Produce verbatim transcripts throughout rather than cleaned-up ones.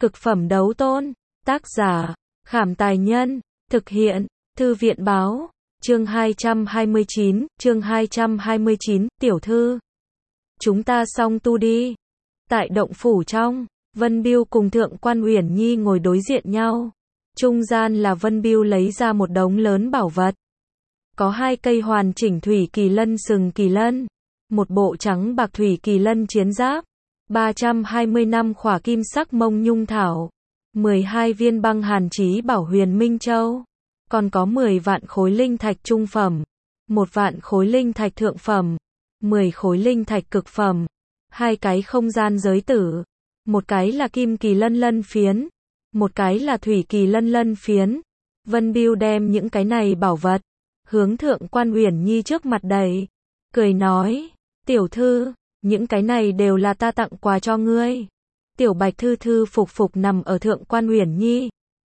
Cực phẩm đấu tôn. Tác giả, Khảm Tài Nhân. Thực hiện, Thư viện Báo. Chương hai trăm hai mươi chín, chương hai trăm hai mươi chín, tiểu thư. Chúng ta song tu đi. Tại động phủ trong, Vân Biêu cùng Thượng Quan Uyển Nhi ngồi đối diện nhau. Trung gian là Vân Biêu lấy ra một đống lớn bảo vật. Có hai cây hoàn chỉnh thủy kỳ lân sừng kỳ lân, một bộ trắng bạc thủy kỳ lân chiến giáp, ba trăm hai mươi năm khỏa kim sắc mông nhung thảo, mười hai viên băng hàn chí bảo huyền minh châu, còn có mười vạn khối linh thạch trung phẩm, một vạn khối linh thạch thượng phẩm, mười khối linh thạch cực phẩm, hai cái không gian giới tử, một cái là kim kỳ lân lân phiến, một cái là thủy kỳ lân lân phiến. Vân Biêu đem những cái này bảo vật hướng Thượng Quan Uyển Nhi trước mặt đẩy, cười nói, tiểu thư, những cái này đều là ta tặng quà cho ngươi. Tiểu Bạch thư thư phục phục nằm ở Thượng Quan Uyển Nhi,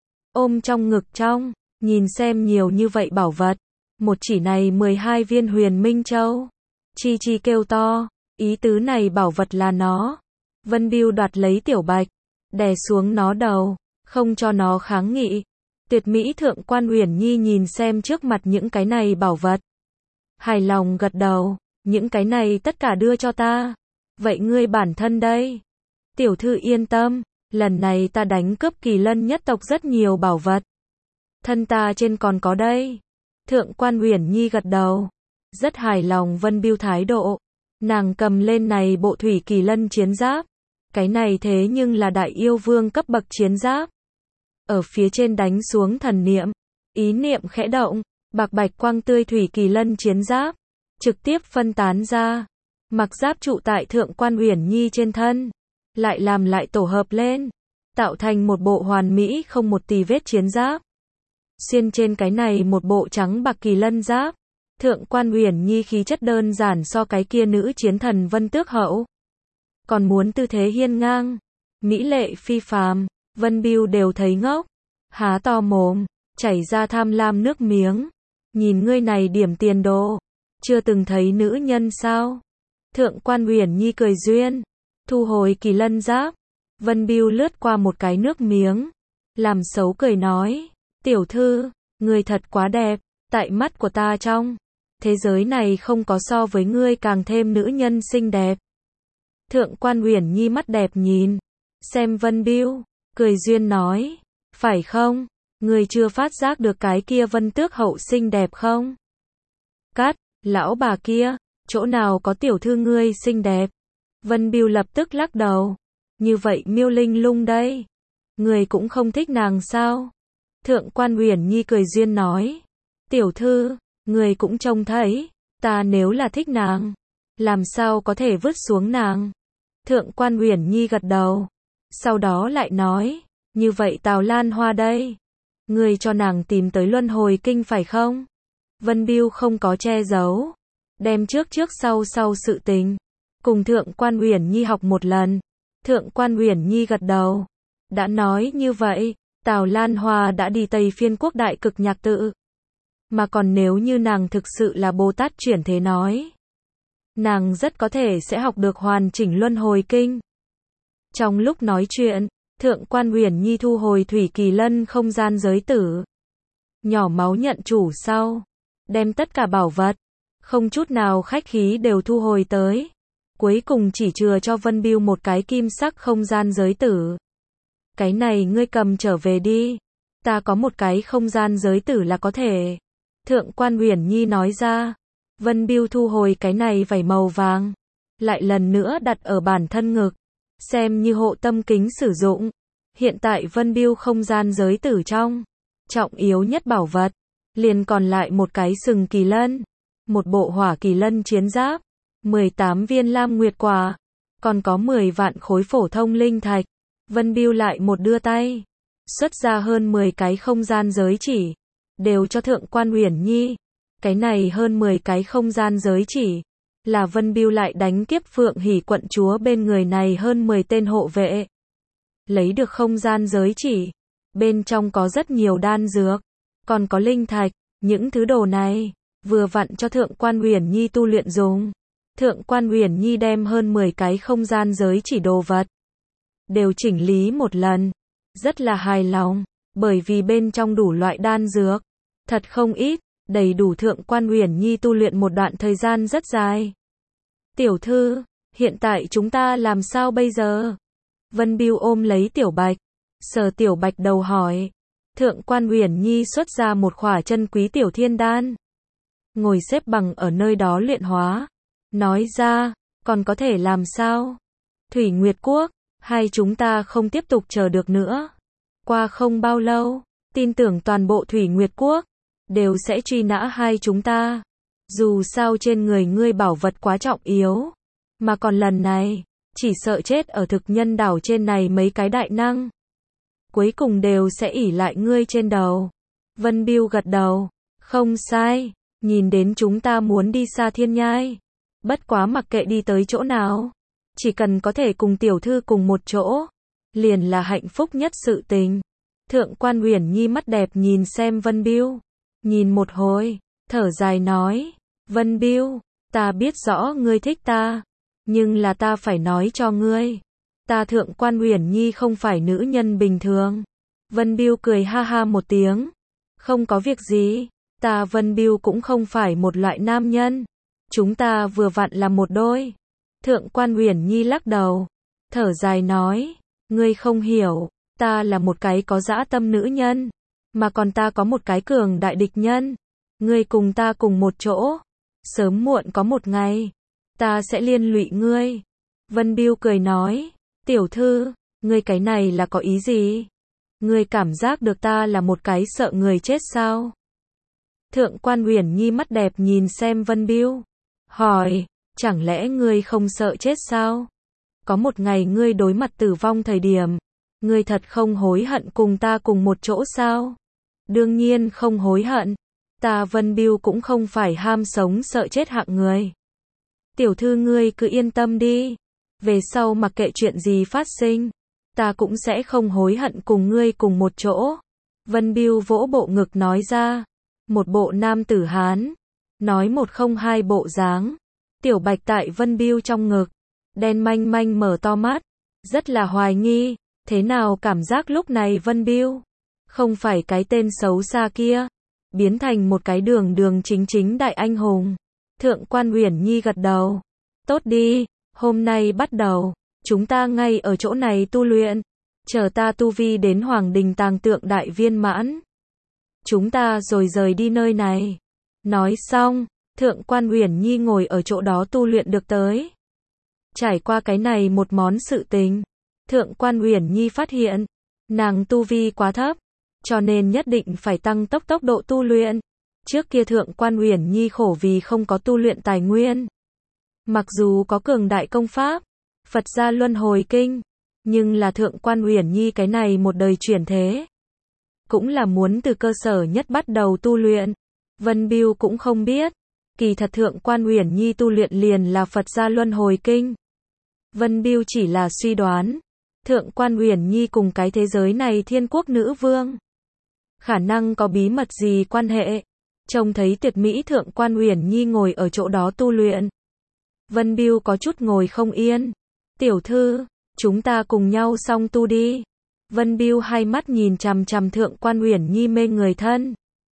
ôm trong ngực trong, nhìn xem nhiều như vậy bảo vật, một chỉ này mười hai viên huyền minh châu. Chi Chi kêu to, ý tứ này bảo vật là nó. Vân Biêu đoạt lấy Tiểu Bạch, đè xuống nó đầu, không cho nó kháng nghị. Tuyệt mỹ Thượng Quan Uyển Nhi nhìn xem trước mặt những cái này bảo vật, hài lòng gật đầu, những cái này tất cả đưa cho ta. Vậy ngươi bản thân đây? Tiểu thư yên tâm, lần này ta đánh cướp kỳ lân nhất tộc rất nhiều bảo vật. Thân ta trên còn có đây. Thượng Quan Uyển Nhi gật đầu, rất hài lòng Vân Biêu thái độ. Nàng cầm lên này bộ thủy kỳ lân chiến giáp. Cái này thế nhưng là đại yêu vương cấp bậc chiến giáp. Ở phía trên đánh xuống thần niệm, ý niệm khẽ động, bạc bạch quang tươi thủy kỳ lân chiến giáp trực tiếp phân tán ra, mặc giáp trụ tại Thượng Quan Uyển Nhi trên thân, lại làm lại tổ hợp lên, tạo thành một bộ hoàn mỹ không một tì vết chiến giáp. Xuyên trên cái này một bộ trắng bạc kỳ lân giáp, Thượng Quan Uyển Nhi khí chất đơn giản so cái kia nữ chiến thần Vân Tước Hậu, còn muốn tư thế hiên ngang, mỹ lệ phi phàm. Vân Biêu đều thấy ngốc, há to mồm, chảy ra tham lam nước miếng. Nhìn ngươi này điểm tiền đồ, chưa từng thấy nữ nhân sao? Thượng Quan Uyển Nhi cười duyên, thu hồi kỳ lân giáp. Vân Biêu lướt qua một cái nước miếng, làm xấu cười nói, tiểu thư, ngươi thật quá đẹp, tại mắt của ta trong thế giới này không có so với ngươi càng thêm nữ nhân xinh đẹp. Thượng Quan Uyển Nhi mắt đẹp nhìn xem Vân Biêu, cười duyên nói, phải không, ngươi chưa phát giác được cái kia Vân Tước Hậu xinh đẹp không? Cát, lão bà kia, chỗ nào có tiểu thư ngươi xinh đẹp? Vân Biêu lập tức lắc đầu, như vậy Miêu Linh Lung đây, ngươi cũng không thích nàng sao? Thượng Quan Uyển Nhi cười duyên nói, tiểu thư, ngươi cũng trông thấy, ta nếu là thích nàng, làm sao có thể vứt xuống nàng? Thượng Quan Uyển Nhi gật đầu, sau đó lại nói, như vậy Tào Lan Hoa đây, ngươi cho nàng tìm tới luân hồi kinh phải không? Vân Biêu không có che giấu, đem trước trước sau sau sự tình cùng Thượng Quan Uyển Nhi học một lần. Thượng Quan Uyển Nhi gật đầu, đã nói như vậy, Tào Lan Hoa đã đi Tây Phiên Quốc Đại Cực Nhạc Tự, mà còn nếu như nàng thực sự là Bồ Tát chuyển thế nói, nàng rất có thể sẽ học được hoàn chỉnh luân hồi kinh. Trong lúc nói chuyện, Thượng Quan Uyển Nhi thu hồi thủy kỳ lân không gian giới tử, nhỏ máu nhận chủ sau, đem tất cả bảo vật, không chút nào khách khí đều thu hồi tới, cuối cùng chỉ chừa cho Vân Biêu một cái kim sắc không gian giới tử. Cái này ngươi cầm trở về đi, ta có một cái không gian giới tử là có thể. Thượng Quan Uyển Nhi nói ra. Vân Biêu thu hồi cái này vảy màu vàng, lại lần nữa đặt ở bản thân ngực, xem như hộ tâm kính sử dụng. Hiện tại Vân Biêu không gian giới tử trong, trọng yếu nhất bảo vật, liền còn lại một cái sừng kỳ lân, một bộ hỏa kỳ lân chiến giáp, mười tám viên lam nguyệt quả, còn có mười vạn khối phổ thông linh thạch. Vân Biêu lại một đưa tay, xuất ra hơn mười cái không gian giới chỉ, đều cho Thượng Quan Uyển Nhi. Cái này hơn mười cái không gian giới chỉ, là Vân Biêu lại đánh kiếp Phượng Hỉ quận chúa bên người này hơn mười tên hộ vệ. Lấy được không gian giới chỉ, bên trong có rất nhiều đan dược, còn có linh thạch, những thứ đồ này, vừa vặn cho Thượng Quan Uyển Nhi tu luyện dùng. Thượng Quan Uyển Nhi đem hơn mười cái không gian giới chỉ đồ vật, đều chỉnh lý một lần, rất là hài lòng, bởi vì bên trong đủ loại đan dược, thật không ít, đầy đủ Thượng Quan Uyển Nhi tu luyện một đoạn thời gian rất dài. Tiểu thư, hiện tại chúng ta làm sao bây giờ? Vân Bưu ôm lấy Tiểu Bạch, sờ Tiểu Bạch đầu hỏi. Thượng Quan Uyển Nhi xuất ra một khỏa chân quý tiểu thiên đan, ngồi xếp bằng ở nơi đó luyện hóa, nói ra, còn có thể làm sao? Thủy Nguyệt Quốc, hay chúng ta không tiếp tục chờ được nữa. Qua không bao lâu, tin tưởng toàn bộ Thủy Nguyệt Quốc đều sẽ truy nã hai chúng ta. Dù sao trên người ngươi bảo vật quá trọng yếu, mà còn lần này, chỉ sợ chết ở thực nhân đảo trên này mấy cái đại năng. Cuối cùng đều sẽ ỷ lại ngươi trên đầu. Vân Bưu gật đầu, không sai, nhìn đến chúng ta muốn đi xa thiên nhai. Bất quá mặc kệ đi tới chỗ nào, chỉ cần có thể cùng tiểu thư cùng một chỗ, liền là hạnh phúc nhất sự tình. Thượng Quan Uyển Nhi mắt đẹp nhìn xem Vân Bưu, nhìn một hồi, thở dài nói, Vân Bưu, ta biết rõ ngươi thích ta, nhưng là ta phải nói cho ngươi, ta Thượng Quan Uyển Nhi không phải nữ nhân bình thường. Vân Bưu cười ha ha một tiếng, không có việc gì, ta Vân Bưu cũng không phải một loại nam nhân, chúng ta vừa vặn là một đôi. Thượng Quan Uyển Nhi lắc đầu, thở dài nói, ngươi không hiểu, ta là một cái có dã tâm nữ nhân, mà còn ta có một cái cường đại địch nhân, ngươi cùng ta cùng một chỗ, sớm muộn có một ngày, ta sẽ liên lụy ngươi. Vân Bưu cười nói, tiểu thư, ngươi cái này là có ý gì? Ngươi cảm giác được ta là một cái sợ người chết sao? Thượng Quan Uyển Nhi mắt đẹp nhìn xem Vân Bưu, hỏi, chẳng lẽ ngươi không sợ chết sao? Có một ngày ngươi đối mặt tử vong thời điểm, ngươi thật không hối hận cùng ta cùng một chỗ sao? Đương nhiên không hối hận, ta Vân Bưu cũng không phải ham sống sợ chết hạng người. Tiểu thư ngươi cứ yên tâm đi, về sau mặc kệ chuyện gì phát sinh, ta cũng sẽ không hối hận cùng ngươi cùng một chỗ. Vân Bưu vỗ bộ ngực nói ra, một bộ nam tử Hán, nói một không hai bộ dáng. Tiểu Bạch tại Vân Bưu trong ngực, đen manh manh mở to mắt, rất là hoài nghi, thế nào cảm giác lúc này Vân Bưu không phải cái tên xấu xa kia, biến thành một cái đường đường chính chính đại anh hùng. Thượng Quan Uyển Nhi gật đầu, tốt đi, hôm nay bắt đầu, chúng ta ngay ở chỗ này tu luyện, chờ ta tu vi đến Hoàng Đình Tàng Tượng đại viên mãn, chúng ta rồi rời đi nơi này. Nói xong, Thượng Quan Uyển Nhi ngồi ở chỗ đó tu luyện được tới. Trải qua cái này một món sự tình, Thượng Quan Uyển Nhi phát hiện, nàng tu vi quá thấp, cho nên nhất định phải tăng tốc tốc độ tu luyện. Trước kia Thượng Quan Uyển Nhi khổ vì không có tu luyện tài nguyên. Mặc dù có cường đại công pháp, Phật gia luân hồi kinh, nhưng là Thượng Quan Uyển Nhi cái này một đời chuyển thế, cũng là muốn từ cơ sở nhất bắt đầu tu luyện. Vân Bưu cũng không biết, kỳ thật Thượng Quan Uyển Nhi tu luyện liền là Phật gia luân hồi kinh. Vân Bưu chỉ là suy đoán, Thượng Quan Uyển Nhi cùng cái thế giới này thiên quốc nữ vương, khả năng có bí mật gì quan hệ. Trông thấy tuyệt mỹ Thượng Quan Uyển Nhi ngồi ở chỗ đó tu luyện, Vân Bưu có chút ngồi không yên. Tiểu thư, chúng ta cùng nhau song tu đi. Vân Bưu hai mắt nhìn chằm chằm Thượng Quan Uyển Nhi mê người thân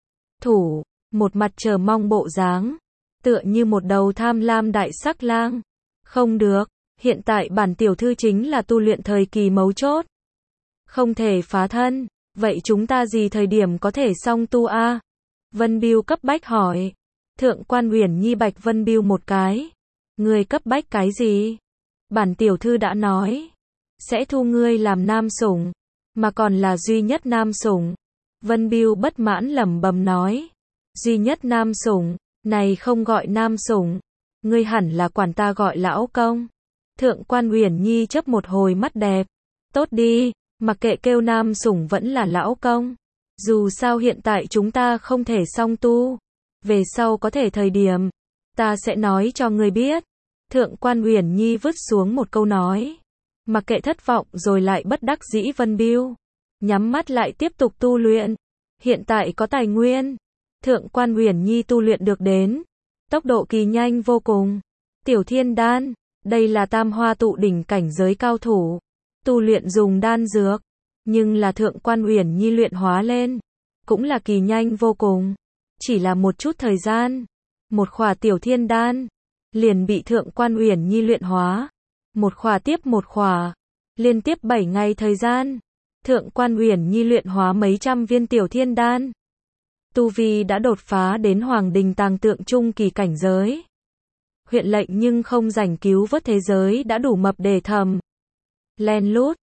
thủ, một mặt chờ mong bộ dáng, tựa như một đầu tham lam đại sắc lang. Không được, hiện tại bản tiểu thư chính là tu luyện thời kỳ mấu chốt, không thể phá thân. Vậy chúng ta gì thời điểm có thể song tu a? Vân Bưu cấp bách hỏi. Thượng Quan Uyển Nhi bạch Vân Bưu một cái. Ngươi cấp bách cái gì? Bản tiểu thư đã nói, sẽ thu ngươi làm nam sủng, mà còn là duy nhất nam sủng. Vân Bưu bất mãn lẩm bẩm nói, duy nhất nam sủng, này không gọi nam sủng, ngươi hẳn là quản ta gọi lão công. Thượng Quan Uyển Nhi chớp một hồi mắt đẹp, tốt đi, mặc kệ kêu nam sủng vẫn là lão công, dù sao hiện tại chúng ta không thể song tu, về sau có thể thời điểm, ta sẽ nói cho ngươi biết. Thượng Quan Uyển Nhi vứt xuống một câu nói, mặc kệ thất vọng rồi lại bất đắc dĩ. Vân Bưu nhắm mắt lại tiếp tục tu luyện. Hiện tại có tài nguyên, Thượng Quan Uyển Nhi tu luyện được đến tốc độ kỳ nhanh vô cùng. Tiểu Thiên Đan, đây là tam hoa tụ đỉnh cảnh giới cao thủ tu luyện dùng đan dược, Nhưng là Thượng Quan Uyển Nhi luyện hóa lên, cũng là kỳ nhanh vô cùng. Chỉ là một chút thời gian, một khỏa tiểu thiên đan, liền bị Thượng Quan Uyển Nhi luyện hóa. Một khỏa tiếp một khỏa, liên tiếp bảy ngày thời gian, Thượng Quan Uyển Nhi luyện hóa mấy trăm viên tiểu thiên đan. Tu vi đã đột phá đến Hoàng Đình Tàng Tượng trung kỳ cảnh giới. Huyện lệnh nhưng không rảnh cứu vớt thế giới đã đủ mập để thầm. Len lút,